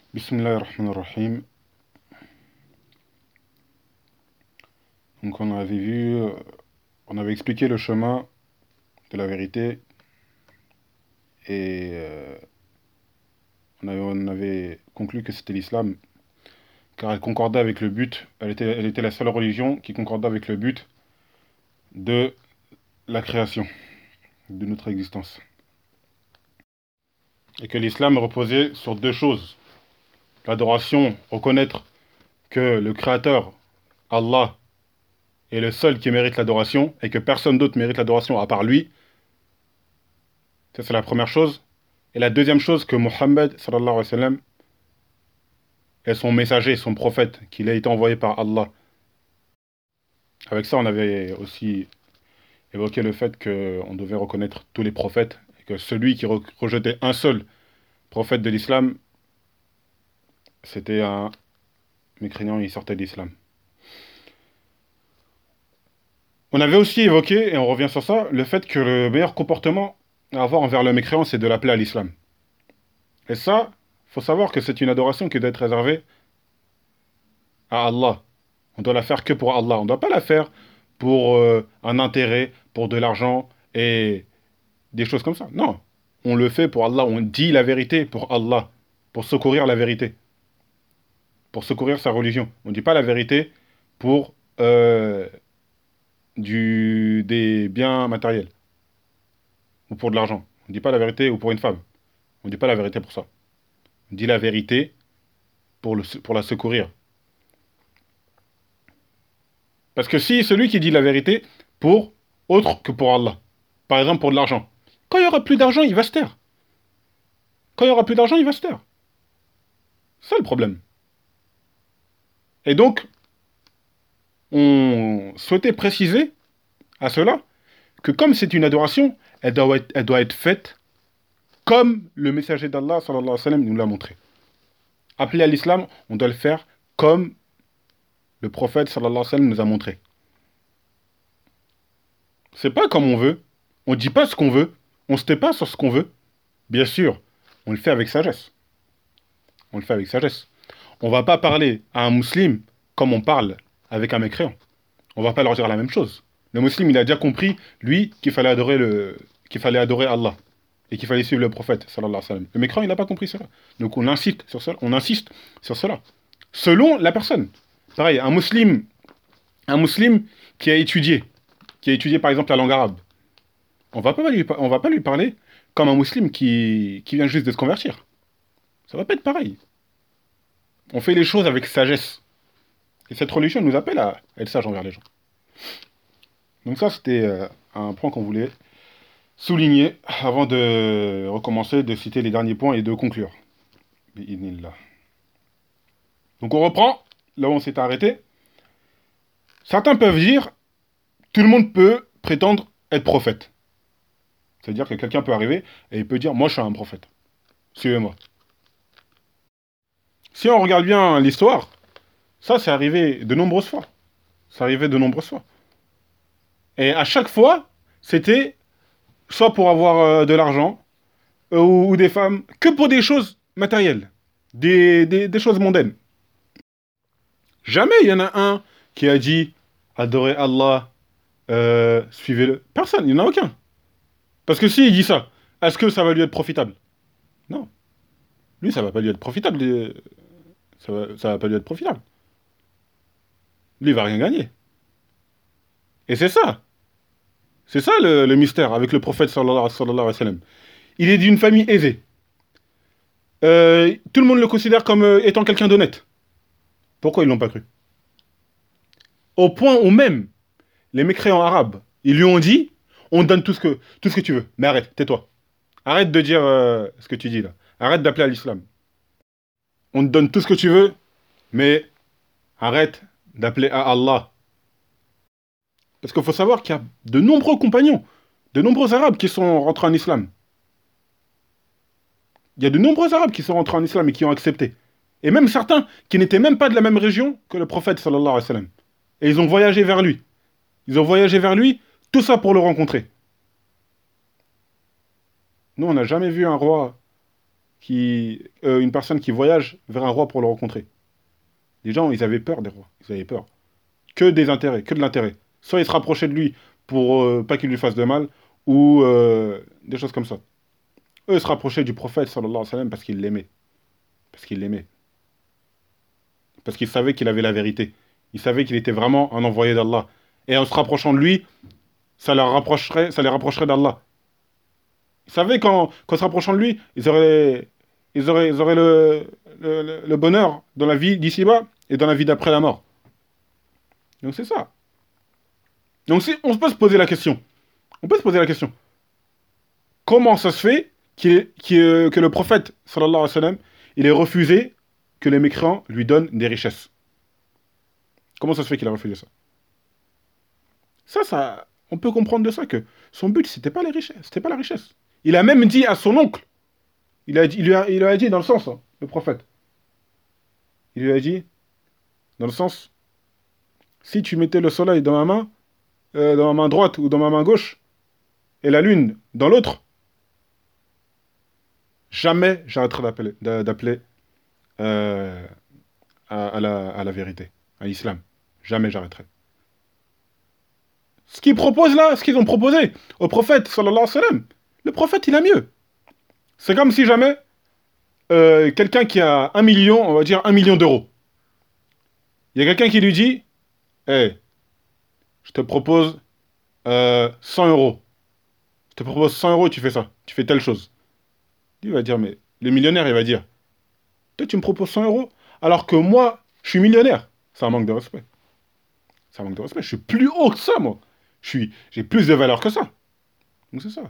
Bismillahirrahmanirrahim. Donc on avait expliqué le chemin de la vérité et on avait conclu que c'était l'islam, car elle concordait avec le but, elle était la seule religion qui concordait avec le but de la création, de notre existence. Et que l'islam reposait sur deux choses. L'adoration, reconnaître que le Créateur, Allah, est le seul qui mérite l'adoration et que personne d'autre mérite l'adoration à part lui. Ça, c'est la première chose. Et la deuxième chose, que Mohammed, sallallahu alayhi wa sallam, est son messager, son prophète, qu'il a été envoyé par Allah. Avec ça, on avait aussi évoqué le fait qu'on devait reconnaître tous les prophètes, et que celui qui rejetait un seul prophète de l'islam, c'était un mécréant, il sortait de l'islam. On avait aussi évoqué, et on revient sur ça, le fait que le meilleur comportement à avoir envers le mécréant, c'est de l'appeler à l'islam. Et ça, faut savoir que c'est une adoration qui doit être réservée à Allah. On doit la faire que pour Allah. On ne doit pas la faire pour un intérêt, pour de l'argent et des choses comme ça. Non. On le fait pour Allah. On dit la vérité pour Allah. Pour secourir la vérité. Pour secourir sa religion. On ne dit pas la vérité pour des biens matériels. Ou pour de l'argent. On ne dit pas la vérité ou pour une femme. On ne dit pas la vérité pour ça. On dit la vérité pour la secourir. Parce que si celui qui dit la vérité pour autre que pour Allah, par exemple pour de l'argent, quand il n'y aura plus d'argent, il va se taire. Quand il n'y aura plus d'argent, il va se taire. C'est ça le problème. Et donc, on souhaitait préciser à cela que comme c'est une adoration, elle doit être faite comme le messager d'Allah, sallallahu alayhi wa sallam, nous l'a montré. Appelé à l'islam, on doit le faire comme le prophète, sallallahu alayhi wa sallam, nous a montré. C'est pas comme on veut. On dit pas ce qu'on veut. On se tait pas sur ce qu'on veut. Bien sûr, on le fait avec sagesse. On le fait avec sagesse. On va pas parler à un musulman comme on parle avec un mécréant. On va pas leur dire la même chose. Le musulman, il a déjà compris, lui, qu'il fallait adorer Allah et qu'il fallait suivre le prophète, sallallahu alayhi wa sallam. Le mécréant, il n'a pas compris cela. Donc on insiste sur cela. On insiste sur cela. Selon la personne. Pareil, un musulman qui a étudié par exemple la langue arabe. On va pas lui parler comme un musulman qui vient juste de se convertir. Ça va pas être pareil. On fait les choses avec sagesse. Et cette religion nous appelle à être sage envers les gens. Donc ça, c'était un point qu'on voulait souligner avant de recommencer, de citer les derniers points et de conclure. Bi'idhnillah. Donc on reprend là où on s'est arrêté. Certains peuvent dire, tout le monde peut prétendre être prophète. C'est-à-dire que quelqu'un peut arriver et il peut dire, moi je suis un prophète. Suivez-moi. Si on regarde bien l'histoire, ça c'est arrivé de nombreuses fois. Ça arrivait de nombreuses fois. Et à chaque fois, c'était soit pour avoir de l'argent ou des femmes, que pour des choses matérielles, des choses mondaines. Jamais il y en a un qui a dit adorez Allah, suivez-le. Personne, il n'y en a aucun. Parce que s'il dit ça, est-ce que ça va lui être profitable? Non. Lui, ça va pas lui être profitable. Ça va pas lui être profitable. Lui, il va rien gagner. Et c'est ça. C'est ça le mystère avec le prophète sallallahu alayhi wa sallam. Il est d'une famille aisée. Tout le monde le considère comme étant quelqu'un d'honnête. Pourquoi ils l'ont pas cru? Au point où même les mécréants arabes, ils lui ont dit, on te donne tout ce que tu veux. Mais arrête, tais-toi. Arrête de dire ce que tu dis là. Arrête d'appeler à l'islam. On te donne tout ce que tu veux, mais arrête d'appeler à Allah. Parce qu'il faut savoir qu'il y a de nombreux compagnons, de nombreux Arabes qui sont rentrés en islam. Il y a de nombreux Arabes qui sont rentrés en islam et qui ont accepté. Et même certains qui n'étaient même pas de la même région que le prophète sallallahu alayhi wa sallam. Et ils ont voyagé vers lui. Ils ont voyagé vers lui, tout ça pour le rencontrer. Nous, on n'a jamais vu un roi une personne qui voyage vers un roi pour le rencontrer. Les gens, ils avaient peur des rois. Ils avaient peur. Que des intérêts, que de l'intérêt. Soit ils se rapprochaient de lui pour pas qu'il lui fasse de mal, ou des choses comme ça. Eux, ils se rapprochaient du prophète, sallallahu alayhi wa sallam, parce qu'ils l'aimaient. Parce qu'ils l'aimaient. Parce qu'ils savaient qu'il avait la vérité. Ils savaient qu'il était vraiment un envoyé d'Allah. Et en se rapprochant de lui, ça les rapprocherait d'Allah. Ils savaient qu'en se rapprochant de lui, ils auraient le bonheur dans la vie d'ici-bas et dans la vie d'après la mort. Donc c'est ça. Donc si on peut se poser la question. On peut se poser la question. Comment ça se fait que le prophète, sallallahu alayhi wa sallam, il ait refusé que les mécréants lui donnent des richesses? Comment ça se fait qu'il a refusé ça? On peut comprendre de ça que son but, c'était pas les richesses, c'était pas la richesse. Il a même dit à son oncle, il lui a dit dans le sens, hein, le prophète, il lui a dit, dans le sens, si tu mettais le soleil dans ma main droite ou dans ma main gauche, et la lune dans l'autre, jamais j'arrêterai d'appeler euh, à la vérité, à l'islam. Jamais j'arrêterai. Ce qu'ils proposent là, ce qu'ils ont proposé au prophète, sallallahu alayhi wa sallam, le prophète, il a mieux. C'est comme si jamais quelqu'un qui a 1 million, on va dire 1 million d'euros, il y a quelqu'un qui lui dit, hey, je te propose 100 euros. Je te propose 100 euros, tu fais ça. Tu fais telle chose. Il va dire, mais le millionnaire, il va dire, toi, tu me proposes 100 euros, alors que moi, je suis millionnaire. C'est un manque de respect. C'est un manque de respect. Je suis plus haut que ça, moi. J'ai plus de valeur que ça. Donc c'est ça.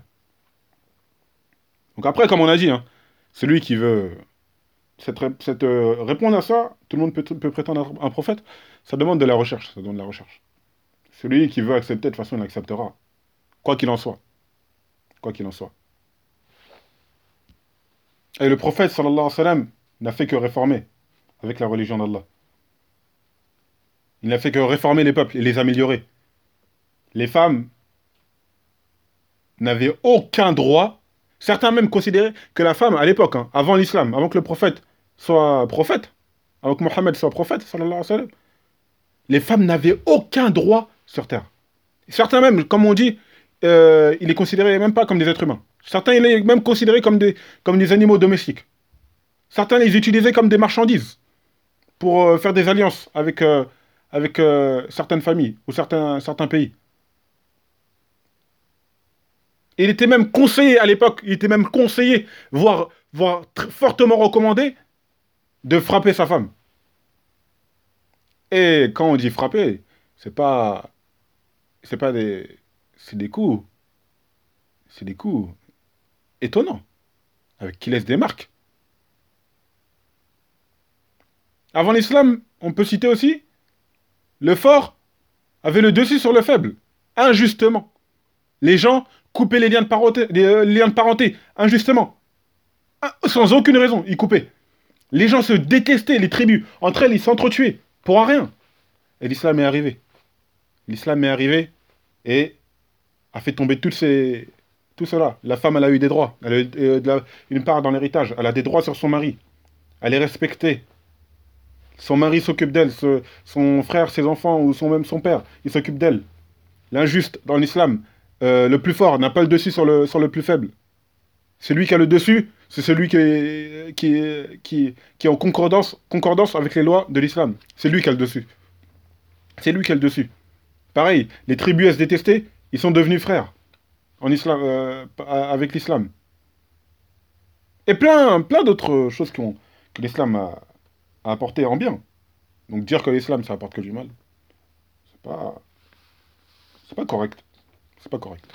Donc après, comme on a dit, hein, celui qui veut répondre à ça, tout le monde peut prétendre être un prophète, ça demande de la recherche. Ça demande de la recherche. Celui qui veut accepter, de toute façon, il acceptera. Quoi qu'il en soit. Quoi qu'il en soit. Et le prophète, sallallahu alayhi wa sallam, n'a fait que réformer avec la religion d'Allah. Il n'a fait que réformer les peuples et les améliorer. Les femmes n'avaient aucun droit. Certains même considéraient que la femme, à l'époque, hein, avant l'islam, avant que le prophète soit prophète, avant que Mohammed soit prophète, sallallahu alayhi wa sallam, les femmes n'avaient aucun droit sur terre. Certains même, comme on dit, ils les considéraient même pas comme des êtres humains. Certains, ils les même considéraient comme des animaux domestiques. Certains les utilisaient comme des marchandises pour faire des alliances avec certaines familles ou certains pays. Et il était même conseillé à l'époque, il était même conseillé, voire fortement recommandé, de frapper sa femme. Et quand on dit frapper, c'est pas des, c'est des coups étonnants, avec qui laissent des marques. Avant l'islam, on peut citer aussi, le fort avait le dessus sur le faible, injustement. Les gens coupaient les liens de parenté, injustement. Sans aucune raison, ils coupaient. Les gens se détestaient, les tribus. Entre elles, ils s'entretuaient, pour un rien. Et l'islam est arrivé. L'islam est arrivé et a fait tomber tout cela. La femme, elle a eu des droits. Elle a eu une part dans l'héritage. Elle a des droits sur son mari. Elle est respectée. Son mari s'occupe d'elle. Son frère, ses enfants ou même son père, il s'occupe d'elle. L'injuste dans l'islam, le plus fort n'a pas le dessus sur le plus faible. Celui qui a le dessus, c'est celui qui est en concordance avec les lois de l'islam. C'est lui qui a le dessus. C'est lui qui a le dessus. Pareil, les tribus à se détester, ils sont devenus frères en islam, avec l'islam. Et plein d'autres choses que l'islam a apporté en bien. Donc dire que l'islam, ça apporte que du mal, c'est pas, c'est pas correct. C'est pas correct.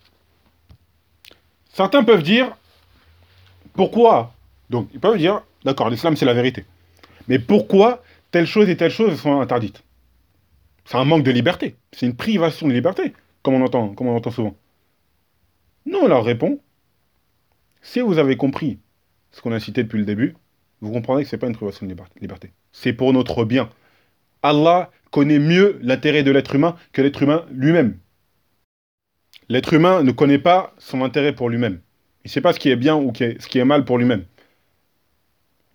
Certains peuvent dire, pourquoi? Donc, ils peuvent dire, d'accord, l'islam, c'est la vérité. Mais pourquoi telle chose et telle chose sont interdites? C'est un manque de liberté. C'est une privation de liberté, comme on entend souvent. Nous, on leur répond, si vous avez compris ce qu'on a cité depuis le début, vous comprendrez que ce n'est pas une privation de liberté. C'est pour notre bien. Allah connaît mieux l'intérêt de l'être humain que l'être humain lui-même. L'être humain ne connaît pas son intérêt pour lui-même. Il ne sait pas ce qui est bien ou ce qui est mal pour lui-même.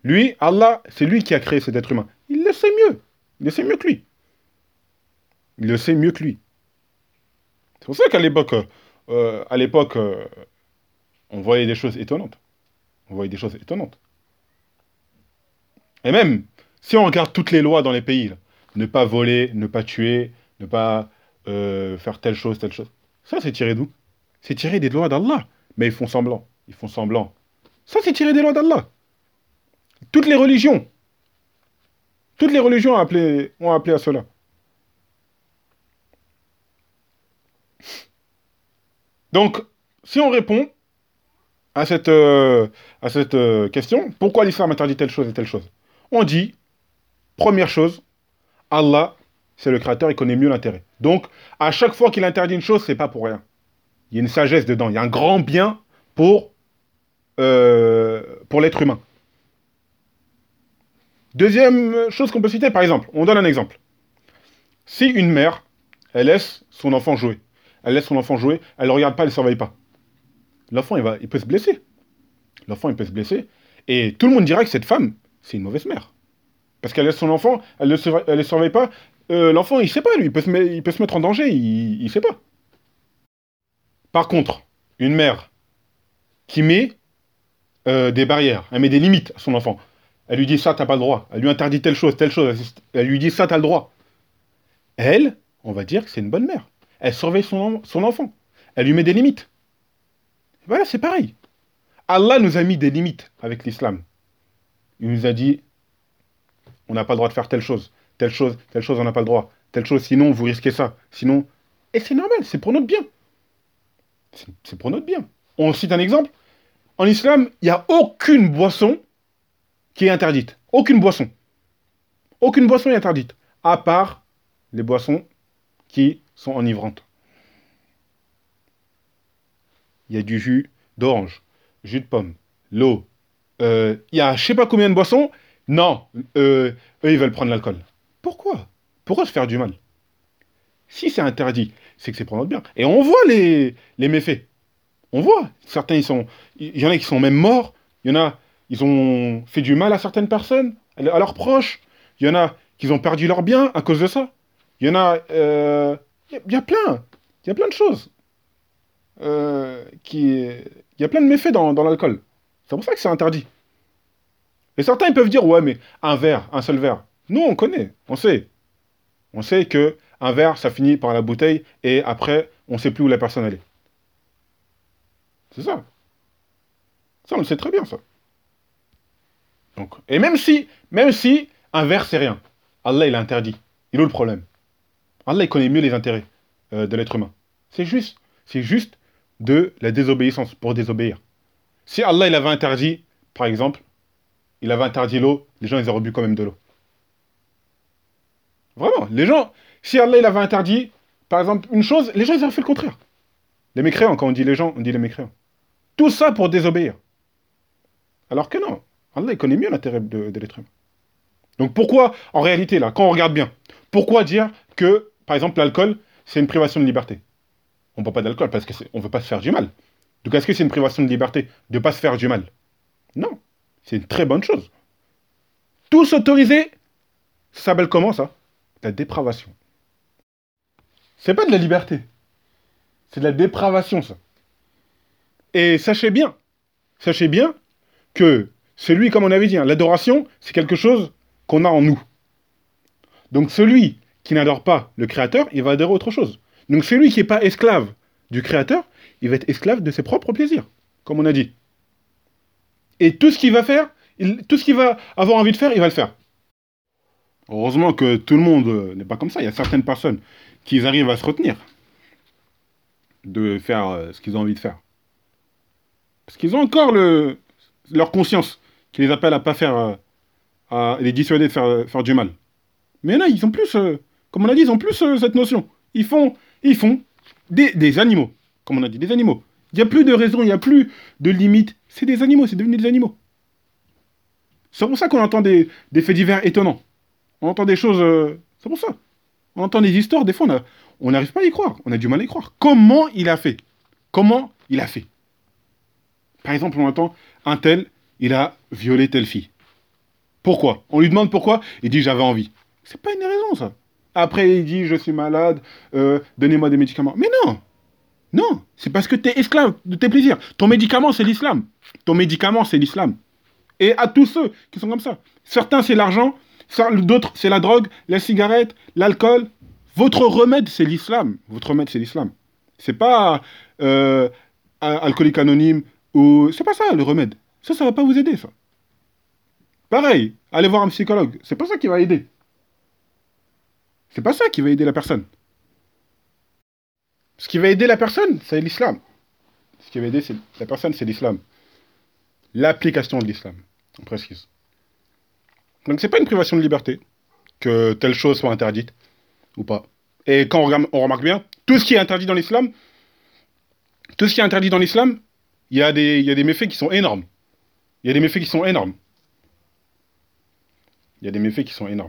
Lui, Allah, c'est lui qui a créé cet être humain. Il le sait mieux. Il le sait mieux que lui. Il le sait mieux que lui. C'est pour ça qu'à l'époque, on voyait des choses étonnantes. On voyait des choses étonnantes. Et même, si on regarde toutes les lois dans les pays, là, ne pas voler, ne pas tuer, ne pas faire telle chose, telle chose. Ça, c'est tiré d'où? C'est tiré des lois d'Allah. Mais ils font semblant. Ils font semblant. Ça, c'est tiré des lois d'Allah. Toutes les religions. Toutes les religions ont appelé à cela. Donc, si on répond à cette question, pourquoi l'islam interdit telle chose et telle chose? On dit, première chose, Allah, c'est le créateur, il connaît mieux l'intérêt. Donc, à chaque fois qu'il interdit une chose, c'est pas pour rien. Il y a une sagesse dedans, il y a un grand bien pour l'être humain. Deuxième chose qu'on peut citer, par exemple, on donne un exemple. Si une mère, elle laisse son enfant jouer, elle ne le regarde pas, elle ne surveille pas. L'enfant, il peut se blesser. L'enfant, il peut se blesser. Et tout le monde dira que cette femme, c'est une mauvaise mère. Parce qu'elle laisse son enfant, elle ne surveille pas. L'enfant, il ne sait pas, lui. Il peut se mettre en danger, il ne sait pas. Par contre, une mère qui met des barrières, elle met des limites à son enfant. Elle lui dit ça, t'as pas le droit. Elle lui interdit telle chose, telle chose. Elle lui dit ça, t'as le droit. Elle, on va dire que c'est une bonne mère. Elle surveille son enfant. Elle lui met des limites. Voilà, c'est pareil. Allah nous a mis des limites avec l'islam. Il nous a dit, on n'a pas le droit de faire telle chose, on n'a pas le droit. Telle chose, sinon vous risquez ça. Sinon, et c'est normal, c'est pour notre bien. C'est pour notre bien. On cite un exemple. En islam, il n'y a aucune boisson qui est interdite. Aucune boisson. Aucune boisson est interdite. À part les boissons qui sont enivrantes. Il y a du jus d'orange, jus de pomme, l'eau. Il y a je sais pas combien de boissons. Non, eux, ils veulent prendre l'alcool. Pourquoi? Pourquoi se faire du mal? Si c'est interdit, c'est que c'est pour notre bien. Et on voit les méfaits. On voit. Certains, il y en a qui sont même morts. Il y en a, ils ont fait du mal à certaines personnes, à leurs proches. Il y en a qui ont perdu leur bien à cause de ça. Il y en a... Il y a plein. Il y a plein de choses. Il y a plein de méfaits dans l'alcool. C'est pour ça que c'est interdit. Et certains ils peuvent dire, ouais, mais un verre, un seul verre. Nous, on connaît, on sait. On sait que un verre, ça finit par la bouteille, et après, on ne sait plus où la personne elle est. C'est ça. Ça, on le sait très bien, ça. Donc, et même si un verre, c'est rien, Allah, il a interdit. Il est où le problème? Allah, il connaît mieux les intérêts de l'être humain. C'est juste de la désobéissance, pour désobéir. Si Allah, il avait interdit, par exemple, il avait interdit l'eau, les gens, ils auraient bu quand même de l'eau. Vraiment, les gens, si Allah, il avait interdit, par exemple, une chose, les gens, ils auraient fait le contraire. Les mécréants, quand on dit les gens, on dit les mécréants. Tout ça pour désobéir. Alors que non, Allah, il connaît mieux l'intérêt de l'être humain. Donc pourquoi, en réalité, là, quand on regarde bien, pourquoi dire que, par exemple, l'alcool, c'est une privation de liberté? On ne boit pas d'alcool parce qu'on ne veut pas se faire du mal. Donc est-ce que c'est une privation de liberté de ne pas se faire du mal? Non, c'est une très bonne chose. Tout s'autoriser, ça s'appelle comment ça? La dépravation. C'est pas de la liberté. C'est de la dépravation, ça. Et sachez bien que celui, comme on avait dit, hein, l'adoration, c'est quelque chose qu'on a en nous. Donc celui qui n'adore pas le Créateur, il va adorer autre chose. Donc celui qui n'est pas esclave du Créateur, il va être esclave de ses propres plaisirs, comme on a dit. Et tout ce qu'il va faire, tout ce qu'il va avoir envie de faire, il va le faire. Heureusement que tout le monde n'est pas comme ça. Il y a certaines personnes qui arrivent à se retenir de faire ce qu'ils ont envie de faire. Parce qu'ils ont encore leur conscience qui les appelle à pas faire, à les dissuader de faire du mal. Mais il y en a, ils ont plus, comme on a dit, ils ont plus cette notion. Ils font des animaux, comme on a dit, des animaux. Il n'y a plus de raison, il n'y a plus de limite. C'est des animaux, c'est devenu des animaux. C'est pour ça qu'on entend des faits divers étonnants. On entend des choses... c'est pour ça. On entend des histoires, des fois, on n'arrive pas à y croire. On a du mal à y croire. Comment il a fait? Comment il a fait? Par exemple, on entend un tel, il a violé telle fille. Pourquoi? On lui demande pourquoi, il dit j'avais envie. C'est pas une raison, ça. Après, il dit je suis malade, donnez-moi des médicaments. Mais non, non, c'est parce que tu es esclave de tes plaisirs. Ton médicament, c'est l'islam. Ton médicament, c'est l'islam. Et à tous ceux qui sont comme ça. Certains, c'est l'argent, d'autres, c'est la drogue, la cigarette, l'alcool. Votre remède, c'est l'islam. Votre remède, c'est l'islam. C'est pas alcoolique anonyme ou... C'est pas ça, le remède. Ça va pas vous aider, ça. Pareil, allez voir un psychologue. C'est pas ça qui va aider. C'est pas ça qui va aider la personne. Ce qui va aider la personne, c'est l'islam. Ce qui va aider la personne, c'est l'islam. L'application de l'islam, on précise. Donc c'est pas une privation de liberté que telle chose soit interdite ou pas. Et quand on remarque bien, tout ce qui est interdit dans l'islam, tout ce qui est interdit dans l'islam, il y a des méfaits qui sont énormes. Il y a des méfaits qui sont énormes. Il y a des méfaits qui sont énormes.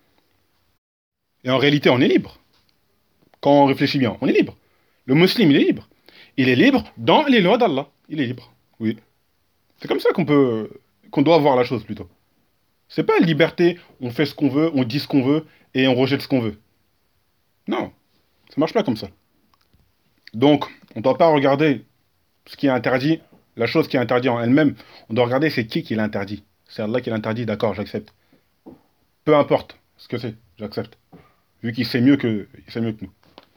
Et en réalité, on est libre. Quand on réfléchit bien, on est libre. Le musulman, il est libre. Il est libre dans les lois d'Allah. Il est libre, oui. C'est comme ça qu'on doit voir la chose, plutôt. C'est pas liberté, on fait ce qu'on veut, on dit ce qu'on veut, et on rejette ce qu'on veut. Non, ça marche pas comme ça. Donc, on ne doit pas regarder ce qui est interdit, la chose qui est interdite en elle-même. On doit regarder c'est qui l'interdit. C'est Allah qui l'interdit, d'accord, j'accepte. Peu importe ce que c'est, j'accepte. Vu qu'il sait mieux que nous.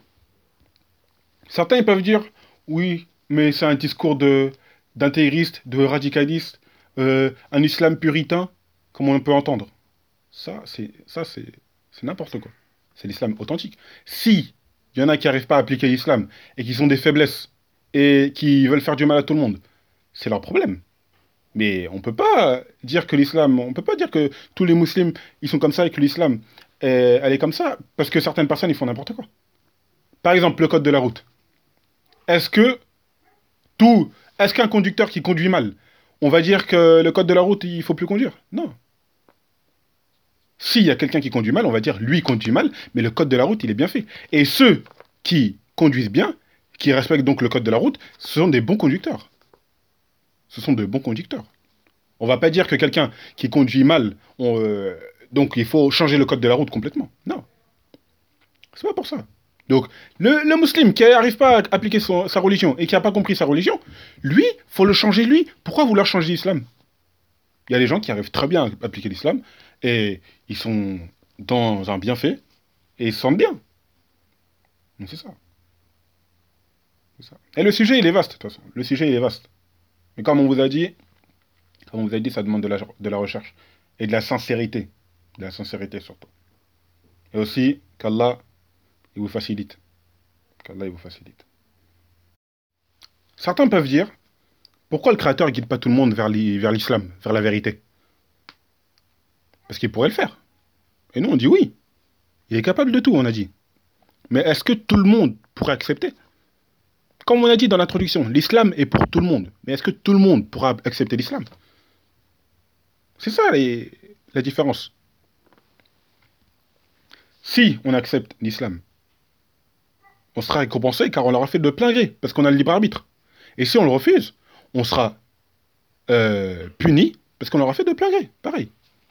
Certains ils peuvent dire, oui, mais c'est un discours d'intégriste, de radicaliste, un islam puritain, comme on peut entendre. C'est n'importe quoi. C'est l'islam authentique. Si il y en a qui n'arrivent pas à appliquer l'islam et qui ont des faiblesses et qui veulent faire du mal à tout le monde, c'est leur problème. Mais on peut pas dire que l'islam, on peut pas dire que tous les musulmans ils sont comme ça et que l'islam elle est comme ça parce que certaines personnes ils font n'importe quoi. Par exemple, le code de la route. Est-ce que est-ce qu'un conducteur qui conduit mal, on va dire que le code de la route il faut plus conduire? Non. S'il y a quelqu'un qui conduit mal, on va dire lui conduit mal, mais le code de la route il est bien fait. Et ceux qui conduisent bien, qui respectent donc le code de la route, ce sont des bons conducteurs. Ce sont de bons conducteurs. On va pas dire que quelqu'un qui conduit mal, donc il faut changer le code de la route complètement. Non. C'est pas pour ça. Donc, le musulman qui n'arrive pas à appliquer sa religion et qui n'a pas compris sa religion, lui, faut le changer lui. Pourquoi vouloir changer l'islam? Il y a des gens qui arrivent très bien à appliquer l'islam et ils sont dans un bienfait et ils se sentent bien. Donc c'est ça. Et le sujet, il est vaste, de toute façon. Le sujet, il est vaste. Mais comme on vous a dit, ça demande de la recherche et de la sincérité. De la sincérité surtout. Et aussi qu'Allah, il vous facilite. Qu'Allah, il vous facilite. Certains peuvent dire, pourquoi le Créateur ne guide pas tout le monde vers l'islam, vers la vérité? Parce qu'il pourrait le faire. Et nous, on dit oui. Il est capable de tout, on a dit. Mais est-ce que tout le monde pourrait accepter? Comme on a dit dans l'introduction, l'islam est pour tout le monde. Mais est-ce que tout le monde pourra accepter l'islam? C'est ça la différence. Si on accepte l'islam, on sera récompensé car on l'aura fait de plein gré, parce qu'on a le libre arbitre. Et si on le refuse, on sera puni, parce qu'on l'aura fait de plein gré, pareil.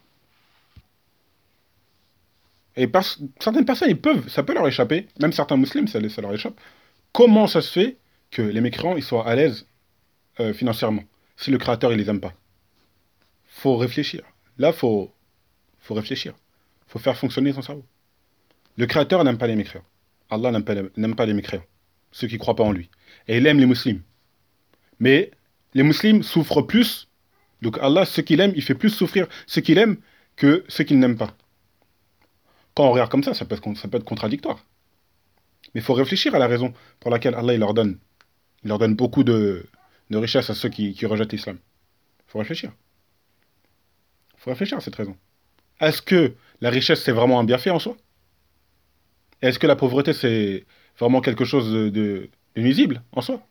Et certaines personnes, ça peut leur échapper, même certains musulmans, ça leur échappe. Comment ça se fait que les mécréants ils soient à l'aise financièrement, si le Créateur il les aime pas? Faut réfléchir. Là, faut réfléchir. Faut faire fonctionner son cerveau. Le Créateur n'aime pas les mécréants. Allah n'aime pas les mécréants, ceux qui ne croient pas en lui. Et il aime les musulmans. Mais les musulmans souffrent plus. Donc Allah, ceux qu'il aime, il fait plus souffrir ceux qu'il aime que ceux qu'il n'aime pas. Quand on regarde comme ça peut être contradictoire. Mais il faut réfléchir à la raison pour laquelle Allah il leur donne. Il leur donne beaucoup de richesses à ceux qui rejettent l'islam. Il faut réfléchir. Il faut réfléchir à cette raison. Est-ce que la richesse, c'est vraiment un bienfait en soi? Est-ce que la pauvreté, c'est vraiment quelque chose de nuisible en soi?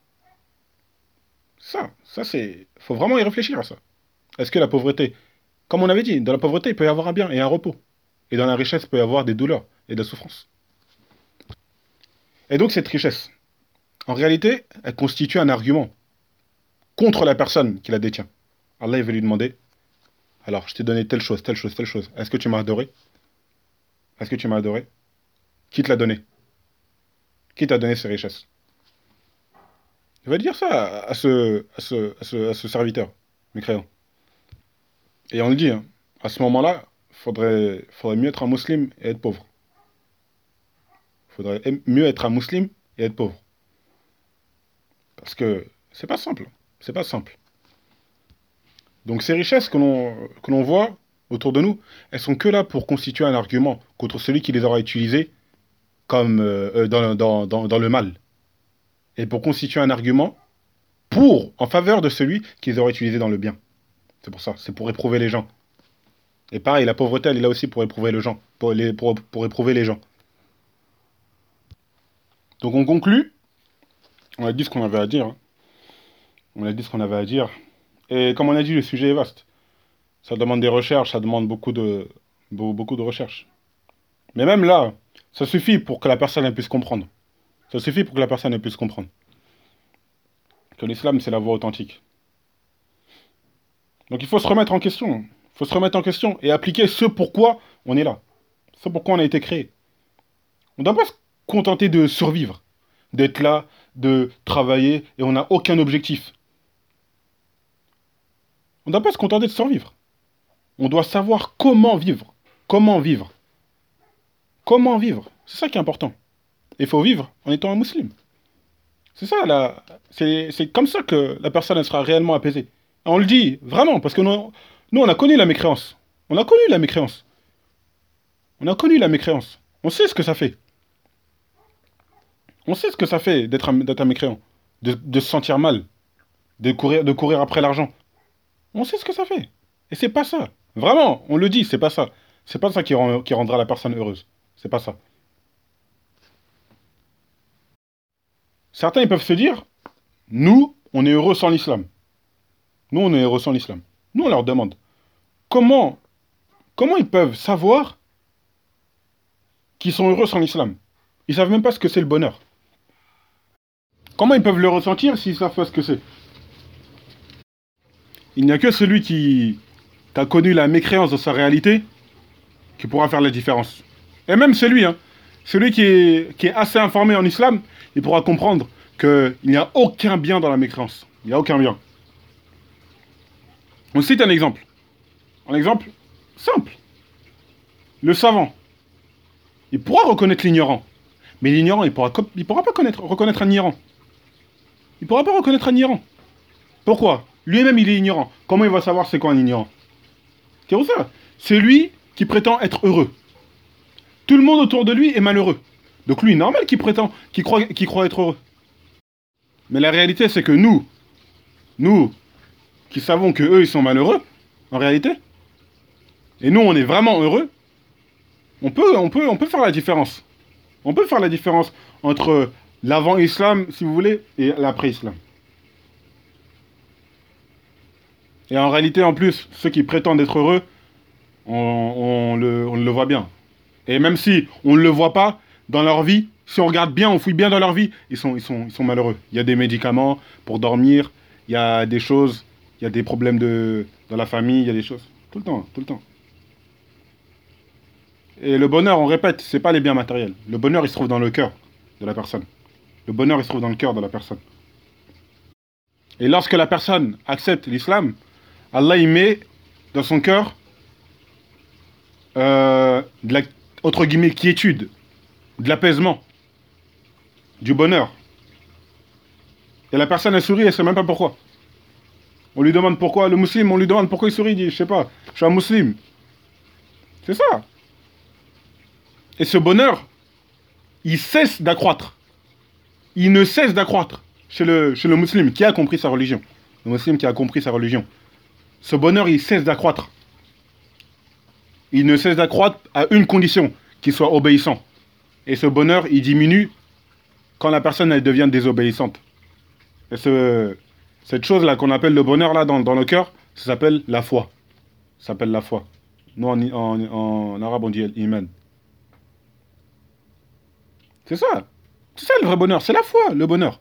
Ça c'est... faut vraiment y réfléchir à ça. Est-ce que la pauvreté, comme on avait dit, dans la pauvreté, il peut y avoir un bien et un repos. Et dans la richesse, il peut y avoir des douleurs et des souffrances. Et donc cette richesse, en réalité, elle constitue un argument contre la personne qui la détient. Allah il veut lui demander, Alors, je t'ai donné telle chose, telle chose, telle chose. Est-ce que tu m'as adoré? Est-ce que tu m'as adoré? Qui te l'a donné? Qui t'a donné ces richesses? Il va dire ça à ce serviteur, mécréant. Et on le dit, hein, à ce moment-là, faudrait mieux être un musulman et être pauvre. Faudrait mieux être un musulman et être pauvre. Parce que c'est pas simple. C'est pas simple. Donc ces richesses que l'on voit autour de nous, elles sont que là pour constituer un argument contre celui qui les aura utilisées comme dans le mal. Et pour constituer un argument en faveur de celui qui les aura utilisées dans le bien. C'est pour ça, c'est pour éprouver les gens. Et pareil, la pauvreté, elle est là aussi pour éprouver les gens. Pour éprouver les gens. Donc on conclut. On a dit ce qu'on avait à dire, hein. On a dit ce qu'on avait à dire. Et comme on a dit, le sujet est vaste. Ça demande des recherches, ça demande beaucoup de recherches. Mais même là, ça suffit pour que la personne elle puisse comprendre. Ça suffit pour que la personne elle puisse comprendre. Que l'islam, c'est la voie authentique. Donc il faut se remettre en question. Il faut se remettre en question et appliquer ce pourquoi on est là. Ce pourquoi on a été créé. On ne doit pas se contenter de survivre, d'être là, de travailler et on n'a aucun objectif. On ne doit pas se contenter de survivre. On doit savoir comment vivre. Comment vivre. Comment vivre. C'est ça qui est important. Il faut vivre en étant un musulman. C'est ça, là. C'est comme ça que la personne elle sera réellement apaisée. Et on le dit vraiment, parce que nous, on a connu la mécréance. On a connu la mécréance. On a connu la mécréance. On sait ce que ça fait. On sait ce que ça fait d'être un mécréant. De se sentir mal. De courir après l'argent. On sait ce que ça fait. Et c'est pas ça. Vraiment, on le dit, c'est pas ça. C'est pas ça qui rendra la personne heureuse. C'est pas ça. Certains, ils peuvent se dire, nous, on est heureux sans l'islam. Nous, on est heureux sans l'islam. Nous, on leur demande, comment, comment ils peuvent savoir qu'ils sont heureux sans l'islam? Ils savent même pas ce que c'est le bonheur. Comment ils peuvent le ressentir s'ils savent pas ce que c'est? Il n'y a que celui qui a connu la mécréance de sa réalité qui pourra faire la différence. Et même celui, hein, celui qui est assez informé en islam, il pourra comprendre qu'il n'y a aucun bien dans la mécréance. Il n'y a aucun bien. On cite un exemple. Un exemple simple. Le savant, il pourra reconnaître l'ignorant. Mais l'ignorant, il pourra pas reconnaître un ignorant. Il pourra pas reconnaître un ignorant. Pourquoi? Lui-même, il est ignorant. Comment il va savoir c'est quoi un ignorant? C'est pour ça. C'est lui qui prétend être heureux. Tout le monde autour de lui est malheureux. Donc lui, normal qu'il croit être heureux. Mais la réalité, c'est que nous, qui savons que eux, ils sont malheureux, en réalité, et nous, on est vraiment heureux, on peut faire la différence. On peut faire la différence entre l'avant-islam, si vous voulez, et l'après-islam. Et en réalité, en plus, ceux qui prétendent être heureux, on le voit bien. Et même si on ne le voit pas dans leur vie, si on regarde bien, on fouille bien dans leur vie, ils sont malheureux. Il y a des médicaments pour dormir, il y a des choses, il y a des problèmes dans la famille, il y a des choses. Tout le temps, tout le temps. Et le bonheur, on répète, c'est pas les biens matériels. Le bonheur, il se trouve dans le cœur de la personne. Le bonheur, il se trouve dans le cœur de la personne. Et lorsque la personne accepte l'islam, Allah, il met dans son cœur de la, entre guillemets, quiétude, de l'apaisement, du bonheur. Et la personne, elle sourit, elle sait même pas pourquoi. On lui demande pourquoi, le musulman, on lui demande pourquoi il sourit, il dit, je sais pas, je suis un musulman. C'est ça. Et ce bonheur, il cesse d'accroître. Il ne cesse d'accroître chez le musulman qui a compris sa religion. Le musulman qui a compris sa religion. Ce bonheur, il cesse d'accroître. Il ne cesse d'accroître à une condition, qu'il soit obéissant. Et ce bonheur, il diminue quand la personne, elle devient désobéissante. Et cette chose-là qu'on appelle le bonheur, là, dans le cœur, ça s'appelle la foi. Ça s'appelle la foi. Nous, en arabe, on dit l'iman. C'est ça. C'est ça le vrai bonheur. C'est la foi, le bonheur.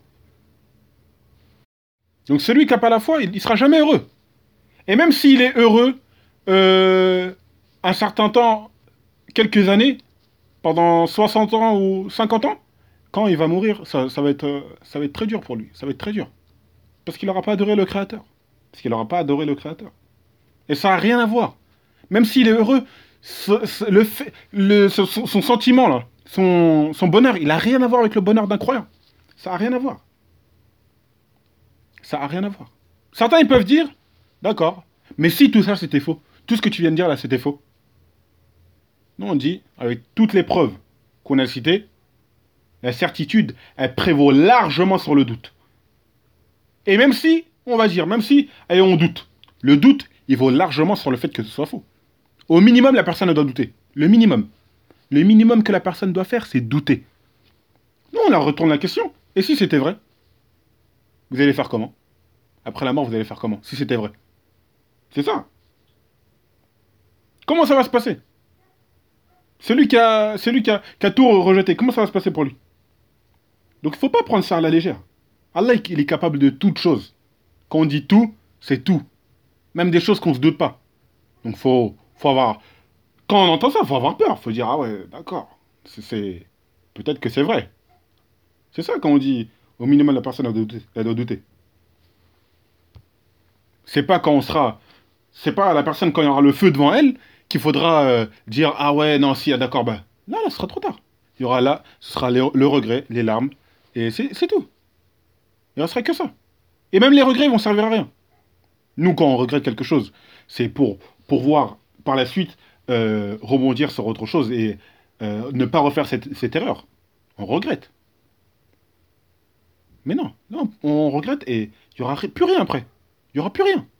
Donc celui qui n'a pas la foi, il ne sera jamais heureux. Et même s'il est heureux euh, un certain temps, quelques années, pendant 60 ans ou 50 ans, quand il va mourir, ça va être très dur pour lui. Ça va être très dur. Parce qu'il n'aura pas adoré le Créateur. Parce qu'il n'aura pas adoré le Créateur. Et ça n'a rien à voir. Même s'il est heureux, son sentiment, là, son bonheur, il n'a rien à voir avec le bonheur d'un croyant. Ça n'a rien à voir. Ça n'a rien à voir. Certains, ils peuvent dire, d'accord, mais si tout ça c'était faux, tout ce que tu viens de dire là c'était faux. Nous on dit, avec toutes les preuves qu'on a citées, la certitude, elle prévaut largement sur le doute. Et même si, on va dire, même si, allez, on doute, le doute, il vaut largement sur le fait que ce soit faux. Au minimum, la personne doit douter. Le minimum. Le minimum que la personne doit faire, c'est douter. Nous, on leur retourne la question. Et si c'était vrai? Vous allez faire comment? Après la mort, vous allez faire comment? Si c'était vrai. C'est ça. Comment ça va se passer? Celui qui a tout rejeté, comment ça va se passer pour lui? Donc il ne faut pas prendre ça à la légère. Allah, il est capable de toutes choses. Quand on dit tout, c'est tout. Même des choses qu'on ne se doute pas. Donc faut avoir... Quand on entend ça, il faut avoir peur. Il faut dire, ah ouais, d'accord. Peut-être que c'est vrai. C'est ça quand on dit, au minimum, la personne elle doit douter. C'est pas quand on sera... C'est pas la personne, quand il y aura le feu devant elle, qu'il faudra dire, ah ouais, non, si, ah, d'accord, bah... Là, ce sera trop tard. Il y aura là, ce sera le regret, les larmes, et c'est tout. Il ne restera que ça. Et même les regrets vont servir à rien. Nous, quand on regrette quelque chose, c'est pour pouvoir, par la suite, rebondir sur autre chose et ne pas refaire cette erreur. On regrette. Mais non, non, on regrette et il n'y aura plus rien après. Il n'y aura plus rien.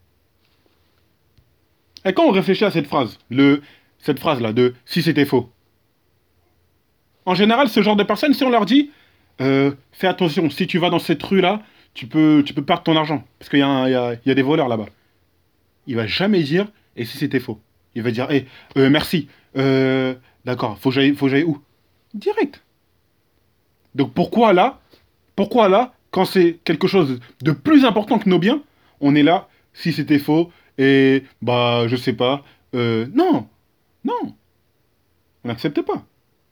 Et quand on réfléchit à cette phrase, cette phrase-là de si c'était faux, en général, ce genre de personnes, si on leur dit fais attention, si tu vas dans cette rue-là, tu peux perdre ton argent. Parce qu'il y a des voleurs là-bas. Il va jamais dire et si c'était faux. Il va dire merci. D'accord, faut que j'aille où? Direct. Donc pourquoi là, quand c'est quelque chose de plus important que nos biens, on est là, si c'était faux, et bah je sais pas. Non, non, on n'accepte pas.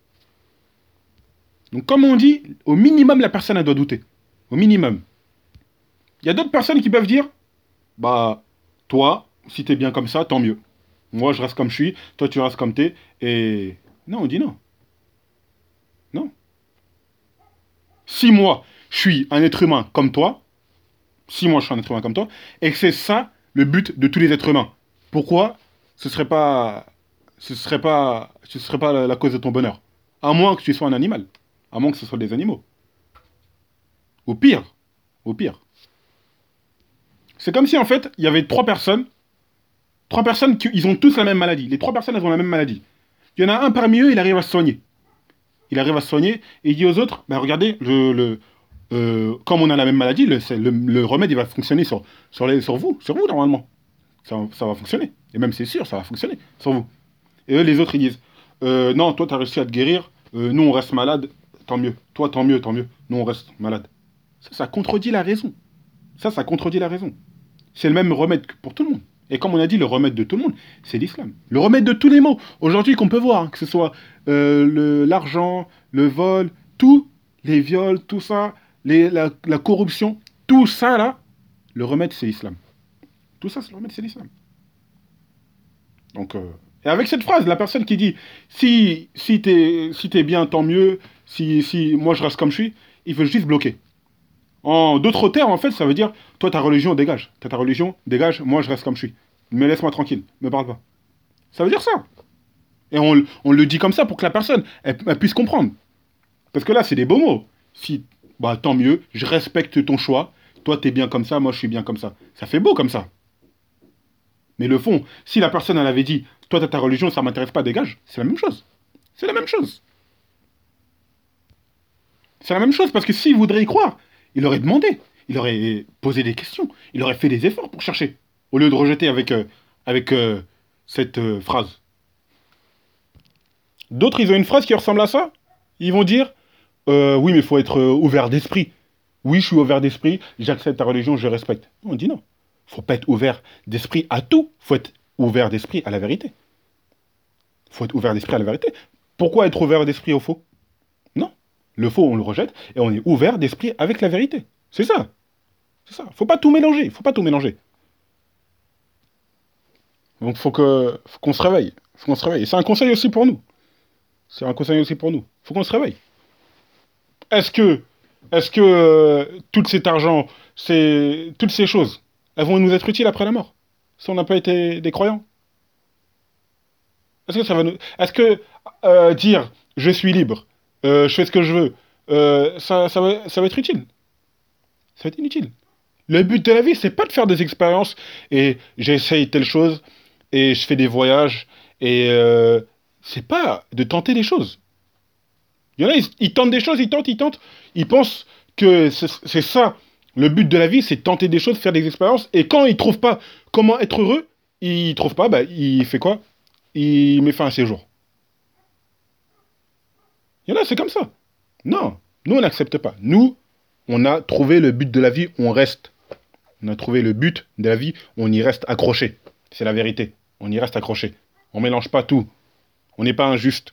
Donc comme on dit, au minimum la personne elle doit douter. Au minimum. Il y a d'autres personnes qui peuvent dire, bah toi, si t'es bien comme ça, tant mieux. Moi je reste comme je suis, toi tu restes comme t'es, et non, on dit non. Non. Si moi je suis un être humain comme toi, si moi je suis un être humain comme toi, et que c'est ça le but de tous les êtres humains, pourquoi ce serait pas la cause de ton bonheur? À moins que tu sois un animal. À moins que ce soit des animaux. Au pire. Au pire. C'est comme si en fait, il y avait trois personnes. Trois personnes qui ils ont tous la même maladie. Les trois personnes, elles ont la même maladie. Il y en a un parmi eux, il arrive à se soigner. Il arrive à se soigner et il dit aux autres, bah regardez, comme on a la même maladie, le remède il va fonctionner sur vous normalement. Ça va fonctionner. Et même c'est sûr, ça va fonctionner sur vous. Et eux, les autres, ils disent, non, toi, tu as réussi à te guérir, nous, on reste malade, tant mieux. Toi, tant mieux, tant mieux. Nous, on reste malade. Ça contredit la raison. Ça contredit la raison. C'est le même remède que pour tout le monde. Et comme on a dit, le remède de tout le monde, c'est l'islam. Le remède de tous les maux. Aujourd'hui, qu'on peut voir, hein, que ce soit l'argent, le vol, tous les viols, tout ça, la corruption, tout ça, là, le remède, c'est l'islam. Tout ça, c'est le remède, c'est l'islam. Donc, et avec cette phrase, la personne qui dit si t'es bien, tant mieux, si moi je reste comme je suis, il veut juste bloquer. En d'autres termes, en fait, ça veut dire toi, ta religion, dégage. Ta religion, dégage, moi je reste comme je suis. Mais laisse-moi tranquille, me parle pas. Ça veut dire ça. Et on le dit comme ça pour que la personne elle puisse comprendre. Parce que là, c'est des beaux mots. Si, bah tant mieux, je respecte ton choix. Toi, t'es bien comme ça, moi je suis bien comme ça. Ça fait beau comme ça. Mais le fond, si la personne elle avait dit toi, t'as ta religion, ça m'intéresse pas, dégage, c'est la même chose. C'est la même chose. C'est la même chose parce que s'il voudrait y croire, il aurait demandé, il aurait posé des questions, il aurait fait des efforts pour chercher, au lieu de rejeter avec cette phrase. D'autres, ils ont une phrase qui ressemble à ça. Ils vont dire oui, mais il faut être ouvert d'esprit. Oui, je suis ouvert d'esprit, j'accepte ta religion, je respecte. On dit non. Faut pas être ouvert d'esprit à tout. Faut être ouvert d'esprit à la vérité. Il faut être ouvert d'esprit à la vérité. Pourquoi être ouvert d'esprit au faux? Non. Le faux, on le rejette et on est ouvert d'esprit avec la vérité. C'est ça. C'est ça. Faut pas tout mélanger. Faut pas tout mélanger. Donc faut qu'on se réveille. Faut qu'on se réveille. Et c'est un conseil aussi pour nous. C'est un conseil aussi pour nous. Faut qu'on se réveille. Est-ce que, est-ce que tout cet argent, toutes ces choses, elles vont nous être utiles après la mort? Si on n'a pas été des croyants? Est-ce que ça va nous... Est-ce que dire je suis libre, je fais ce que je veux, ça va être utile? Ça va être inutile. Le but de la vie, c'est pas de faire des expériences et j'essaye telle chose et je fais des voyages et c'est pas de tenter des choses. Il y en a, ils tentent des choses, ils tentent, ils pensent que c'est ça. Le but de la vie, c'est de tenter des choses, faire des expériences et quand ils trouvent pas comment être heureux, ils trouvent pas, bah, il fait quoi? Il met fin à ses jours. Il y en a, c'est comme ça. Non, nous, on n'accepte pas. Nous, on a trouvé le but de la vie, on reste. On a trouvé le but de la vie, on y reste accroché. C'est la vérité. On y reste accroché. On mélange pas tout. On n'est pas injuste.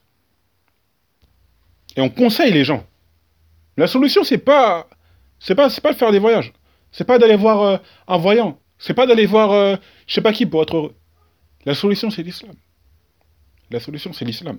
Et on conseille les gens. La solution, c'est pas de faire des voyages. C'est pas d'aller voir un voyant. C'est pas d'aller voir je sais pas qui pour être heureux. La solution, c'est l'islam. La solution, c'est l'islam.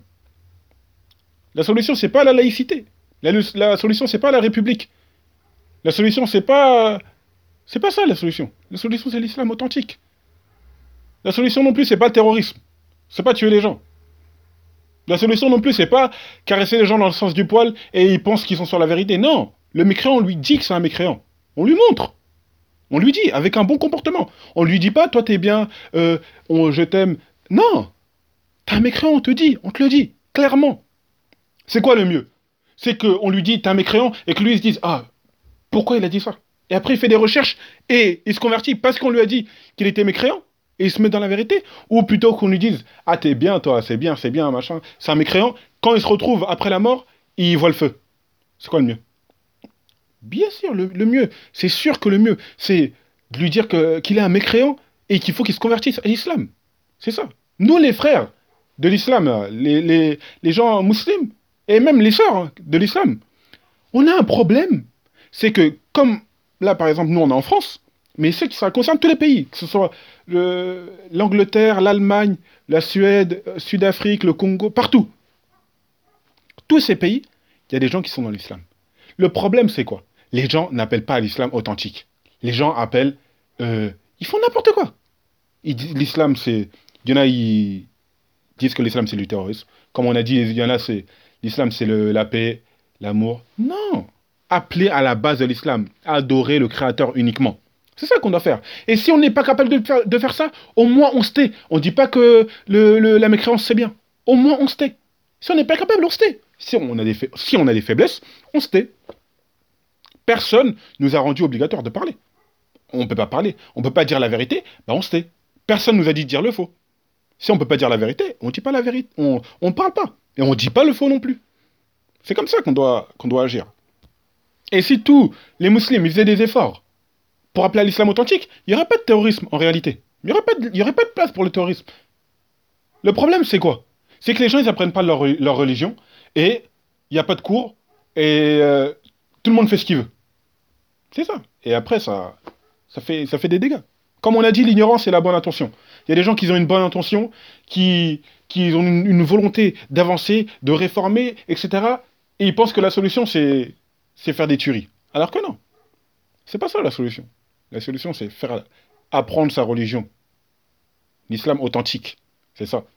La solution, c'est pas la laïcité. La solution, c'est pas la république. La solution, c'est pas ça la solution. La solution, c'est l'islam authentique. La solution non plus, c'est pas le terrorisme. C'est pas tuer les gens. La solution non plus, c'est pas caresser les gens dans le sens du poil et ils pensent qu'ils sont sur la vérité. Non. Le mécréant, on lui dit que c'est un mécréant. On lui montre. On lui dit, avec un bon comportement. On lui dit pas, toi t'es bien, je t'aime. Non. T'es un mécréant, on te le dit, clairement. C'est quoi le mieux? C'est qu'on lui dit, t'es un mécréant, et que lui il se dise, ah, pourquoi il a dit ça? Et après il fait des recherches, et il se convertit parce qu'on lui a dit qu'il était mécréant, et il se met dans la vérité. Ou plutôt qu'on lui dise, ah, t'es bien, toi, c'est bien, machin. C'est un mécréant. Quand il se retrouve après la mort, il voit le feu. C'est quoi le mieux? Bien sûr, le mieux, c'est sûr que le mieux, c'est de lui dire qu'il est un mécréant et qu'il faut qu'il se convertisse à l'islam. C'est ça. Nous, les frères de l'islam, les gens musulmans, et même les sœurs de l'islam, on a un problème. C'est que, comme là, par exemple, nous, on est en France, mais c'est que ça concerne tous les pays, que ce soit l'Angleterre, l'Allemagne, la Suède, Sud-Afrique, le Congo, partout. Tous ces pays, il y a des gens qui sont dans l'islam. Le problème, c'est quoi? Les gens n'appellent pas à l'islam authentique. Les gens appellent... ils font n'importe quoi. L'islam, c'est... Il y en a, ils disent que l'islam, c'est du terrorisme. Comme on a dit, il y en a, c'est... L'islam, c'est la paix, l'amour. Non. Appeler à la base de l'islam. Adorer le Créateur uniquement. C'est ça qu'on doit faire. Et si on n'est pas capable de faire ça, au moins on se tait. On ne dit pas que la mécréance, c'est bien. Au moins on se tait. Si on n'est pas capable, on se tait. Si on a des faiblesses, on se tait. Personne nous a rendu obligatoire de parler. On ne peut pas parler. On ne peut pas dire la vérité, ben on se tait. Personne nous a dit de dire le faux. Si on ne peut pas dire la vérité, on ne dit pas la vérité. On ne parle pas. Et on ne dit pas le faux non plus. C'est comme ça qu'on doit agir. Et si tous les musulmans ils faisaient des efforts pour appeler à l'islam authentique, il n'y aurait pas de terrorisme en réalité. Il n'y aurait pas de place pour le terrorisme. Le problème, c'est quoi? C'est que les gens, ils n'apprennent pas leur religion et il n'y a pas de cours et tout le monde fait ce qu'il veut. C'est ça. Et après, ça fait des dégâts. Comme on a dit, l'ignorance et la bonne intention. Il y a des gens qui ont une bonne intention, qui ont une volonté d'avancer, de réformer, etc. Et ils pensent que la solution, c'est faire des tueries. Alors que non. C'est pas ça la solution. La solution, c'est apprendre sa religion. L'islam authentique. C'est ça.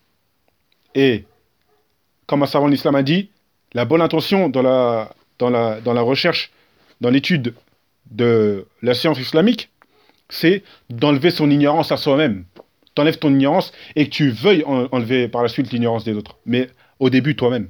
Et, comme un savant de l'islam a dit, la bonne intention dans la recherche, dans l'étude de la science islamique, c'est d'enlever son ignorance à soi-même. T'enlèves ton ignorance et que tu veuilles enlever par la suite l'ignorance des autres. Mais au début, toi-même.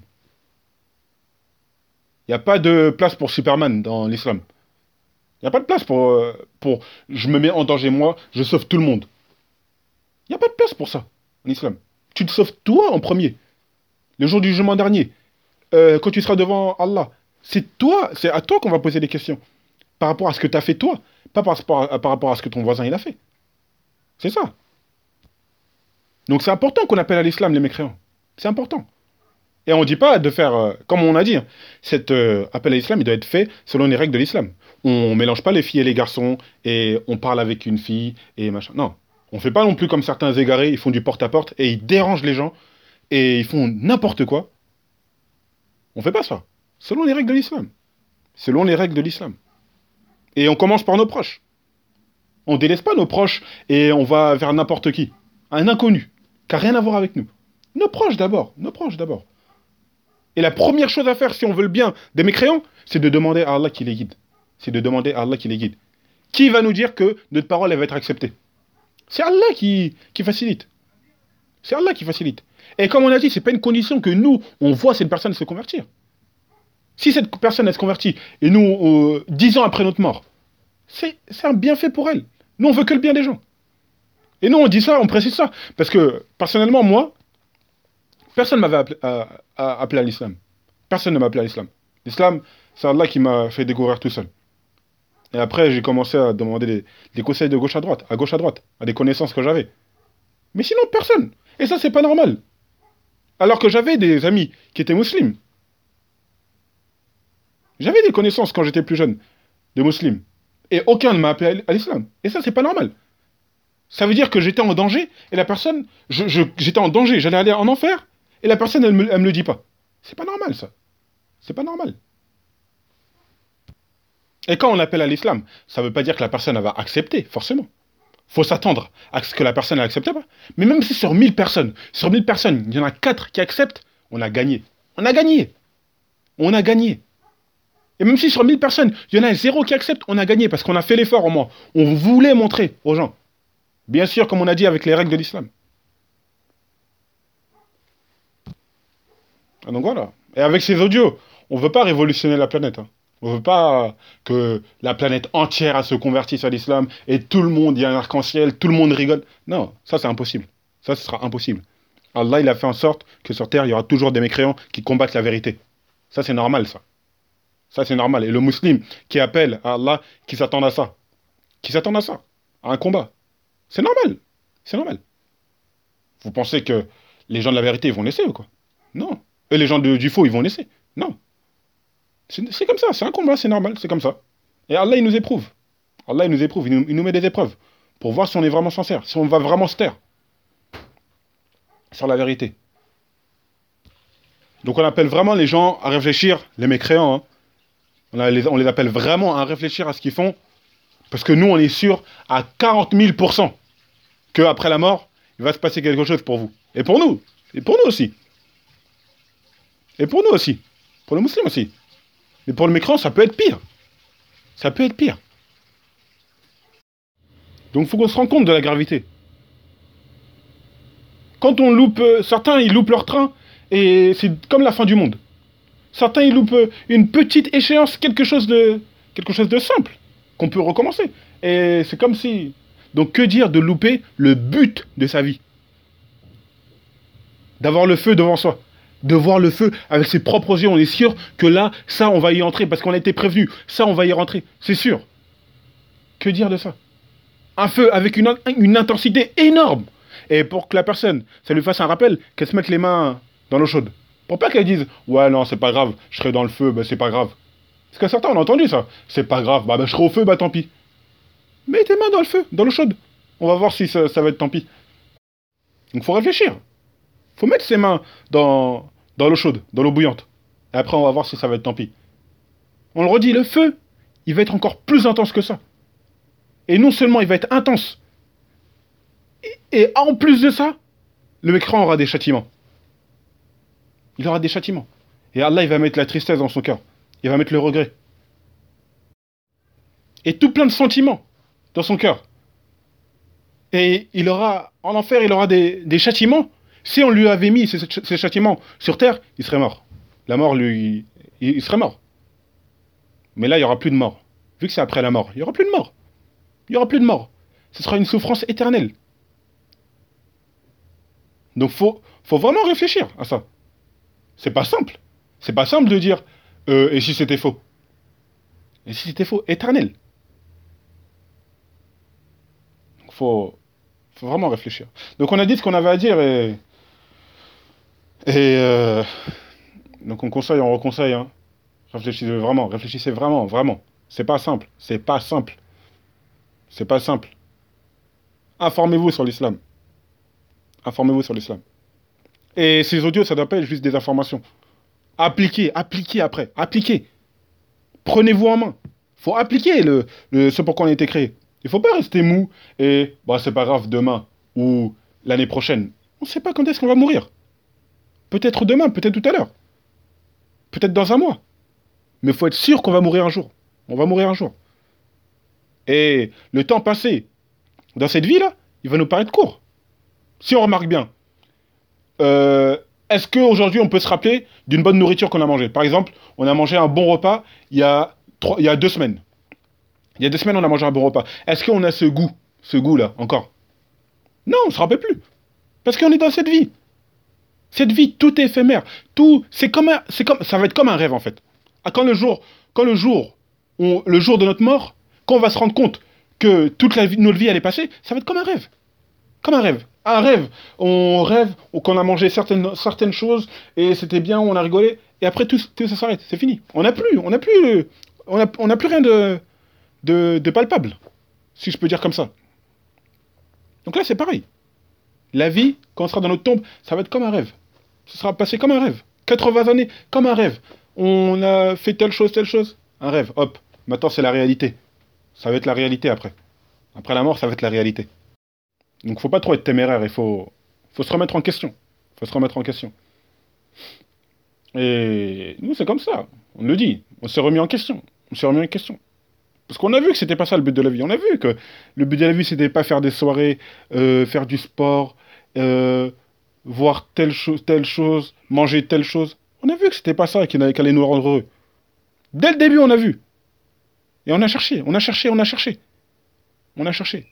Il n'y a pas de place pour Superman dans l'islam. Il n'y a pas de place pour je me mets en danger moi, je sauve tout le monde. Il n'y a pas de place pour ça en islam. Tu te sauves toi en premier. Le jour du jugement dernier, quand tu seras devant Allah, c'est à toi qu'on va poser des questions. Par rapport à ce que tu as fait toi, pas par rapport à ce que ton voisin il a fait. C'est ça. Donc c'est important qu'on appelle à l'islam les mécréants. C'est important. Et on ne dit pas de faire, comme on a dit, hein, cet appel à l'islam, il doit être fait selon les règles de l'islam. On ne mélange pas les filles et les garçons, et on parle avec une fille, et machin. Non. On ne fait pas non plus comme certains égarés, ils font du porte-à-porte, et ils dérangent les gens, et ils font n'importe quoi. On ne fait pas ça. Selon les règles de l'islam. Selon les règles de l'islam. Et on commence par nos proches. On ne délaisse pas nos proches, et on va vers n'importe qui. Un inconnu, qui n'a rien à voir avec nous. Nos proches d'abord. Nos proches d'abord. Et la première chose à faire, si on veut le bien des mécréants, c'est de demander à Allah qui les guide. C'est de demander à Allah qui les guide. Qui va nous dire que notre parole elle va être acceptée? C'est Allah qui facilite. C'est Allah qui facilite. Et comme on a dit, c'est pas une condition que nous, on voit cette personne se convertir. Si cette personne elle se convertit, et nous, 10 ans après notre mort, c'est un bienfait pour elle. Nous, on veut que le bien des gens. Et nous, on dit ça, on précise ça. Parce que, personnellement, moi, personne ne m'avait appelé à l'islam. Personne ne m'a appelé à l'islam. L'islam, c'est Allah qui m'a fait découvrir tout seul. Et après, j'ai commencé à demander des conseils de gauche à droite, à des connaissances que j'avais. Mais sinon, personne. Et ça, c'est pas normal. Alors que j'avais des amis qui étaient musulmans. J'avais des connaissances quand j'étais plus jeune, de musulmans. Et aucun ne m'a appelé à l'islam. Et ça, c'est pas normal. Ça veut dire que j'étais en danger, et la personne, j'étais en danger, j'allais aller en enfer, et la personne, elle me le dit pas. C'est pas normal, ça. C'est pas normal. Et quand on appelle à l'islam, ça veut pas dire que la personne elle va accepter, forcément. Faut s'attendre à ce que la personne n'accepte pas. Mais même si sur 1000 personnes, il y en a 4 qui acceptent, on a gagné. On a gagné. On a gagné. Et même si sur 1000 personnes, il y en a 0 qui acceptent, on a gagné parce qu'on a fait l'effort au moins. On voulait montrer aux gens. Bien sûr, comme on a dit avec les règles de l'islam. Ah, donc voilà. Et avec ces audios, on ne veut pas révolutionner la planète. Hein. On ne veut pas que la planète entière se convertisse à l'islam et tout le monde, il y a un arc-en-ciel, tout le monde rigole. Non, ça c'est impossible. Ça, ce sera impossible. Allah, il a fait en sorte que sur Terre, il y aura toujours des mécréants qui combattent la vérité. Ça, c'est normal, ça. Ça, c'est normal. Et le musulman qui appelle à Allah, qui s'attend à ça. Qui s'attend à ça. À un combat. C'est normal. C'est normal. Vous pensez que les gens de la vérité, ils vont laisser ou quoi? Non. Et les gens du faux, ils vont laisser. Non. C'est comme ça, c'est un combat, c'est normal, c'est comme ça. Et Allah, il nous éprouve. Allah, il nous éprouve, il nous met des épreuves. Pour voir si on est vraiment sincère, si on va vraiment se taire. Sur la vérité. Donc on appelle vraiment les gens à réfléchir, les mécréants. Hein. On les appelle vraiment à réfléchir à ce qu'ils font. Parce que nous, on est sûr à 40 000% qu'après la mort, il va se passer quelque chose pour vous. Et pour nous. Et pour nous aussi. Et pour nous aussi. Pour le musulman aussi. Mais pour le mécréant, ça peut être pire. Ça peut être pire. Donc il faut qu'on se rende compte de la gravité. Quand on loupe, certains ils loupent leur train et c'est comme la fin du monde. Certains ils loupent une petite échéance, quelque chose de simple qu'on peut recommencer. Et c'est comme si. Donc que dire de louper le but de sa vie? D'avoir le feu devant soi. De voir le feu avec ses propres yeux. On est sûr que là, ça, on va y entrer parce qu'on a été prévenu. Ça, on va y rentrer. C'est sûr. Que dire de ça? Un feu avec une intensité énorme. Et pour que la personne, ça lui fasse un rappel, qu'elle se mette les mains dans l'eau chaude. Pour pas qu'elle dise, ouais, non, c'est pas grave, je serai dans le feu, bah c'est pas grave. Parce que certains, on a entendu ça. C'est pas grave, bah je serai au feu, bah tant pis. Mets tes mains dans le feu, dans l'eau chaude. On va voir si ça va être tant pis. Donc faut réfléchir. Faut mettre ses mains dans l'eau chaude, dans l'eau bouillante. Et après, on va voir si ça va être tant pis. On le redit, le feu, il va être encore plus intense que ça. Et non seulement il va être intense, et en plus de ça, le mécréant aura des châtiments. Il aura des châtiments. Et Allah, il va mettre la tristesse dans son cœur. Il va mettre le regret. Et tout plein de sentiments dans son cœur. Et il aura, en enfer, il aura des châtiments. Si on lui avait mis ces châtiments sur terre, il serait mort. La mort, lui, il serait mort. Mais là, il n'y aura plus de mort. Vu que c'est après la mort, il n'y aura plus de mort. Il n'y aura plus de mort. Ce sera une souffrance éternelle. Donc, faut vraiment réfléchir à ça. C'est pas simple. C'est pas simple de dire et si c'était faux? Et si c'était faux? Éternel. Donc, faut Faut vraiment réfléchir. Donc on a dit ce qu'on avait à dire et donc on conseille, on reconseille. Hein. Réfléchissez vraiment, vraiment. C'est pas simple, c'est pas simple, c'est pas simple. Informez-vous sur l'islam. Informez-vous sur l'islam. Et ces audios, ça doit pas être juste des informations. Appliquez, appliquez après, appliquez. Prenez-vous en main. Faut appliquer ce pourquoi on a été créé. Il faut pas rester mou et bah c'est pas grave demain ou l'année prochaine. On sait pas quand est-ce qu'on va mourir. Peut-être demain, peut-être tout à l'heure, peut-être dans un mois. Mais il faut être sûr qu'on va mourir un jour. On va mourir un jour. Et le temps passé dans cette vie-là, il va nous paraître court. Si on remarque bien, euh, est-ce qu'aujourd'hui on peut se rappeler d'une bonne nourriture qu'on a mangée? Par exemple, on a mangé un bon repas il y a 2 semaines. Il y a 2 semaines, on a mangé un bon repas. Est-ce qu'on a ce goût-là, encore? Non, on ne se rappelle plus. Parce qu'on est dans cette vie. Cette vie, tout est éphémère. Tout, ça va être comme un rêve, en fait. Ah, le jour de notre mort, quand on va se rendre compte que notre vie, elle est passée, ça va être comme un rêve. Comme un rêve. Un rêve. On rêve qu'on a mangé certaines choses et c'était bien, on a rigolé. Et après, tout ça s'arrête. C'est fini. On n'a plus rien de palpable, si je peux dire comme ça. Donc là, c'est pareil. La vie, quand on sera dans notre tombe, ça va être comme un rêve. Ça sera passé comme un rêve. 80 années, comme un rêve. On a fait telle chose. Un rêve, hop. Maintenant, c'est la réalité. Ça va être la réalité après. Après la mort, ça va être la réalité. Donc, faut pas trop être téméraire. Faut se remettre en question. Faut se remettre en question. Et nous, c'est comme ça. On le dit. On s'est remis en question. On s'est remis en question. Parce qu'on a vu que c'était pas ça le but de la vie. On a vu que le but de la vie, c'était pas faire des soirées, faire du sport, voir telle chose, manger telle chose. On a vu que c'était pas ça qui allait nous rendre heureux. Dès le début, on a vu. Et on a cherché, on a cherché, on a cherché. On a cherché.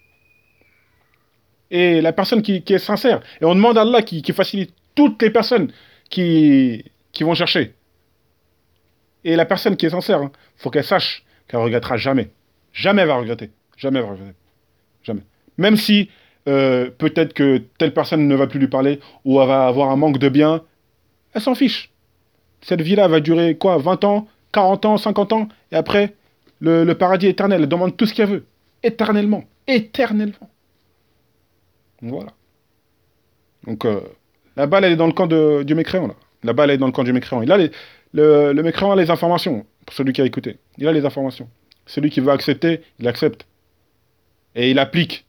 Et la personne qui est sincère, et on demande à Allah qui facilite toutes les personnes qui vont chercher. Et la personne qui est sincère, faut qu'elle sache qu'elle ne regrettera jamais. Jamais elle va regretter. Jamais elle va regretter. Jamais. Même si peut-être que telle personne ne va plus lui parler ou elle va avoir un manque de bien, elle s'en fiche. Cette vie-là va durer quoi? 20 ans, 40 ans, 50 ans, et après, le paradis éternel. Elle demande tout ce qu'elle veut. Éternellement. Éternellement. Voilà. Donc, la balle, elle est dans le camp du mécréant, là. La balle, elle est dans le camp du mécréant. Le mécréant a les informations, pour celui qui a écouté. Il a les informations. Celui qui veut accepter, il accepte. Et il applique.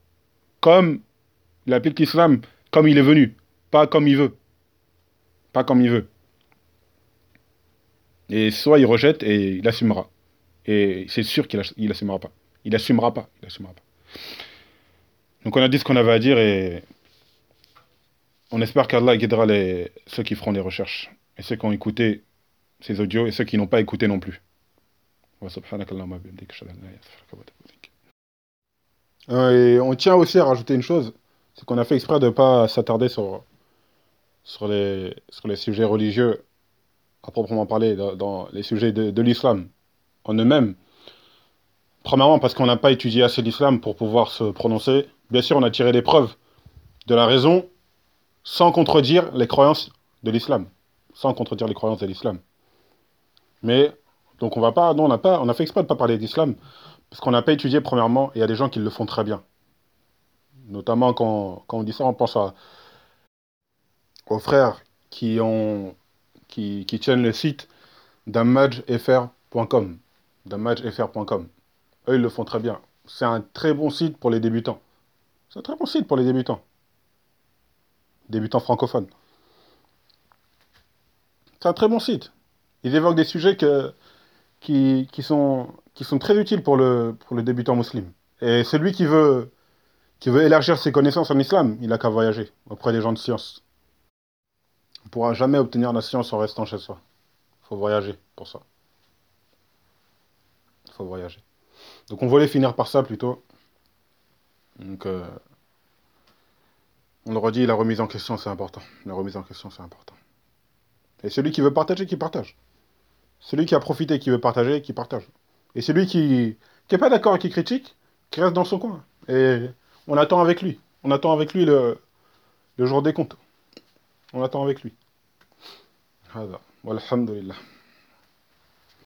Il applique l'islam comme il est venu. Pas comme il veut. Pas comme il veut. Et soit il rejette et il assumera. Et c'est sûr qu'il assumera pas. Il assumera pas. Il assumera pas. Donc on a dit ce qu'on avait à dire et on espère qu'Allah guidera ceux qui feront les recherches. Et ceux qui ont écouté ces audios et ceux qui n'ont pas écouté non plus. Et on tient aussi à rajouter une chose, c'est qu'on a fait exprès de ne pas s'attarder sur les sujets religieux à proprement parler, dans les sujets de l'islam en eux-mêmes. Premièrement, parce qu'on n'a pas étudié assez l'islam pour pouvoir se prononcer. Bien sûr, on a tiré des preuves de la raison sans contredire les croyances de l'islam. Sans contredire les croyances de l'islam. Mais, donc on a fait exprès de ne pas parler d'islam, parce qu'on n'a pas étudié premièrement, et il y a des gens qui le font très bien. Notamment quand on dit ça, on pense aux frères qui tiennent le site dammajfr.com. Dammajfr.com. Eux, ils le font très bien. C'est un très bon site pour les débutants. C'est un très bon site pour les débutants. Débutants francophones. C'est un très bon site. Ils évoquent des sujets qui sont très utiles pour le débutant musulman. Et celui qui veut élargir ses connaissances en islam, il n'a qu'à voyager auprès des gens de science. On ne pourra jamais obtenir la science en restant chez soi. Il faut voyager pour ça. Il faut voyager. Donc on voulait finir par ça plutôt. Donc on le redit, la remise en question c'est important. La remise en question c'est important. Et celui qui veut partager, qui partage. Celui qui a profité, qui veut partager, qui partage. Et celui qui n'est pas d'accord et qui critique, qui reste dans son coin. Et on attend avec lui. On attend avec lui le jour des comptes. On attend avec lui. هذا والحمد لله